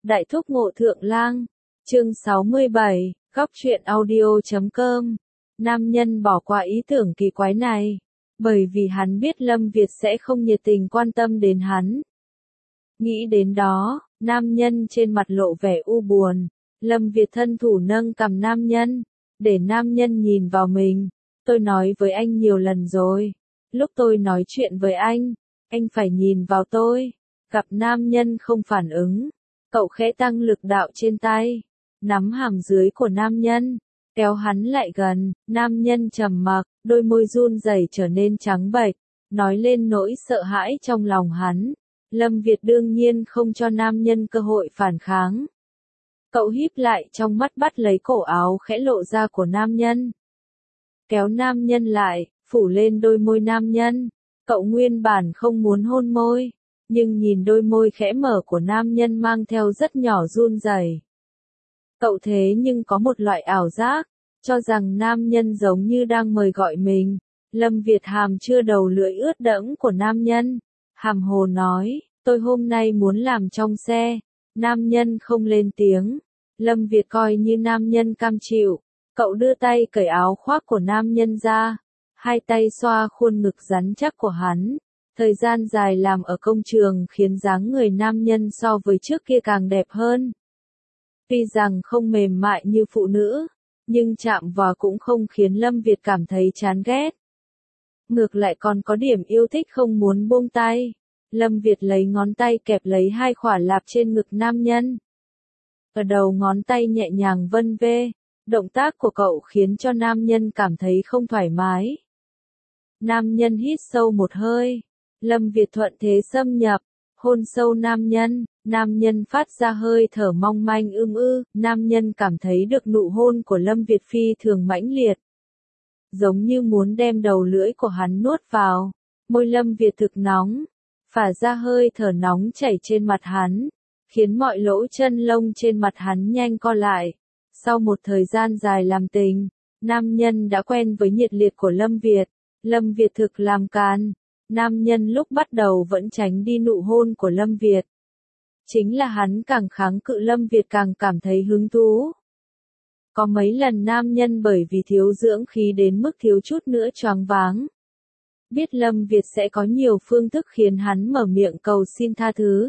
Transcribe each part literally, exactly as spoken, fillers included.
Đại thúc ngộ thượng lang, chương sáu mươi bảy, góc truyện audio.com. Nam nhân bỏ qua ý tưởng kỳ quái này, bởi vì hắn biết Lâm Việt sẽ không nhiệt tình quan tâm đến hắn. Nghĩ đến đó, nam nhân trên mặt lộ vẻ u buồn, Lâm Việt thân thủ nâng cằm nam nhân, để nam nhân nhìn vào mình. Tôi nói với anh nhiều lần rồi, lúc tôi nói chuyện với anh, anh phải nhìn vào tôi. Gặp nam nhân không phản ứng, cậu khẽ tăng lực đạo trên tay, nắm hàm dưới của nam nhân, kéo hắn lại gần. Nam nhân trầm mặc, đôi môi run rẩy trở nên trắng bệch, nói lên nỗi sợ hãi trong lòng hắn. Lâm Việt đương nhiên không cho nam nhân cơ hội phản kháng. Cậu híp lại trong mắt bắt lấy cổ áo khẽ lộ ra của nam nhân, kéo nam nhân lại, phủ lên đôi môi nam nhân. Cậu nguyên bản không muốn hôn môi, nhưng nhìn đôi môi khẽ mở của nam nhân mang theo rất nhỏ run rẩy. Cậu thế nhưng có một loại ảo giác, cho rằng nam nhân giống như đang mời gọi mình. Lâm Việt hàm chưa đầu lưỡi ướt đẫm của nam nhân, hàm hồ nói, tôi hôm nay muốn làm trong xe. Nam nhân không lên tiếng, Lâm Việt coi như nam nhân cam chịu. Cậu đưa tay cởi áo khoác của nam nhân ra, hai tay xoa khuôn ngực rắn chắc của hắn. Thời gian dài làm ở công trường khiến dáng người nam nhân so với trước kia càng đẹp hơn. Tuy rằng không mềm mại như phụ nữ, nhưng chạm vào cũng không khiến Lâm Việt cảm thấy chán ghét. Ngược lại còn có điểm yêu thích không muốn buông tay. Lâm Việt lấy ngón tay kẹp lấy hai khỏa lạp trên ngực nam nhân. Ở đầu ngón tay nhẹ nhàng vân vê, động tác của cậu khiến cho nam nhân cảm thấy không thoải mái. Nam nhân hít sâu một hơi. Lâm Việt thuận thế xâm nhập, hôn sâu nam nhân. Nam nhân phát ra hơi thở mong manh ưm ư. Nam nhân cảm thấy được nụ hôn của Lâm Việt phi thường mãnh liệt, giống như muốn đem đầu lưỡi của hắn nuốt vào. Môi Lâm Việt thực nóng, phả ra hơi thở nóng chảy trên mặt hắn, khiến mọi lỗ chân lông trên mặt hắn nhanh co lại. Sau một thời gian dài làm tình, nam nhân đã quen với nhiệt liệt của Lâm Việt. Lâm Việt thực làm càn. Nam nhân lúc bắt đầu vẫn tránh đi nụ hôn của Lâm Việt. Chính là hắn càng kháng cự Lâm Việt càng cảm thấy hứng thú. Có mấy lần nam nhân bởi vì thiếu dưỡng khí đến mức thiếu chút nữa choáng váng. Biết Lâm Việt sẽ có nhiều phương thức khiến hắn mở miệng cầu xin tha thứ.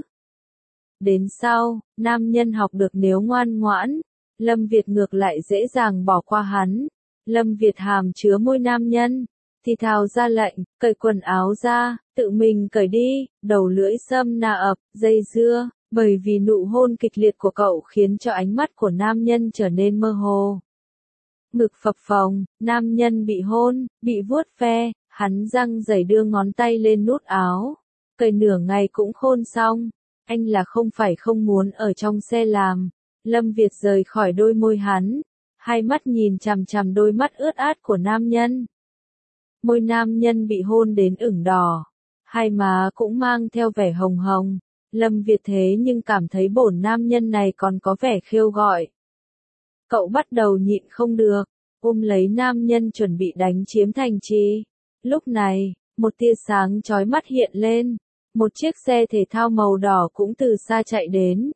Đến sau, nam nhân học được nếu ngoan ngoãn, Lâm Việt ngược lại dễ dàng bỏ qua hắn. Lâm Việt hàm chứa môi nam nhân, thì thào ra lệnh, cởi quần áo ra, tự mình cởi đi. Đầu lưỡi xâm na ập, dây dưa, bởi vì nụ hôn kịch liệt của cậu khiến cho ánh mắt của nam nhân trở nên mơ hồ. Ngực phập phồng, nam nhân bị hôn, bị vuốt ve, hắn răng rẩy đưa ngón tay lên nút áo. Cởi nửa ngày cũng khôn xong, anh là không phải không muốn ở trong xe làm. Lâm Việt rời khỏi đôi môi hắn, hai mắt nhìn chằm chằm đôi mắt ướt át của nam nhân. Môi nam nhân bị hôn đến ửng đỏ, hai má cũng mang theo vẻ hồng hồng. Lâm Việt thế nhưng cảm thấy bổn nam nhân này còn có vẻ khêu gợi. Cậu bắt đầu nhịn không được, ôm lấy nam nhân chuẩn bị đánh chiếm thành trì. Lúc này, một tia sáng chói mắt hiện lên, một chiếc xe thể thao màu đỏ cũng từ xa chạy đến.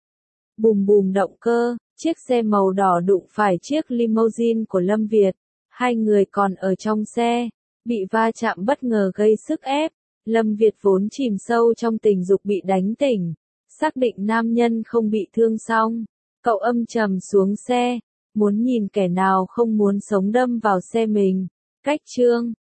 Bùm bùm động cơ, chiếc xe màu đỏ đụng phải chiếc limousine của Lâm Việt. Hai người còn ở trong xe, bị va chạm bất ngờ gây sức ép. Lâm Việt vốn chìm sâu trong tình dục bị đánh tỉnh, xác định nam nhân không bị thương xong. Cậu âm trầm xuống xe, muốn nhìn kẻ nào không muốn sống đâm vào xe mình. Cách chương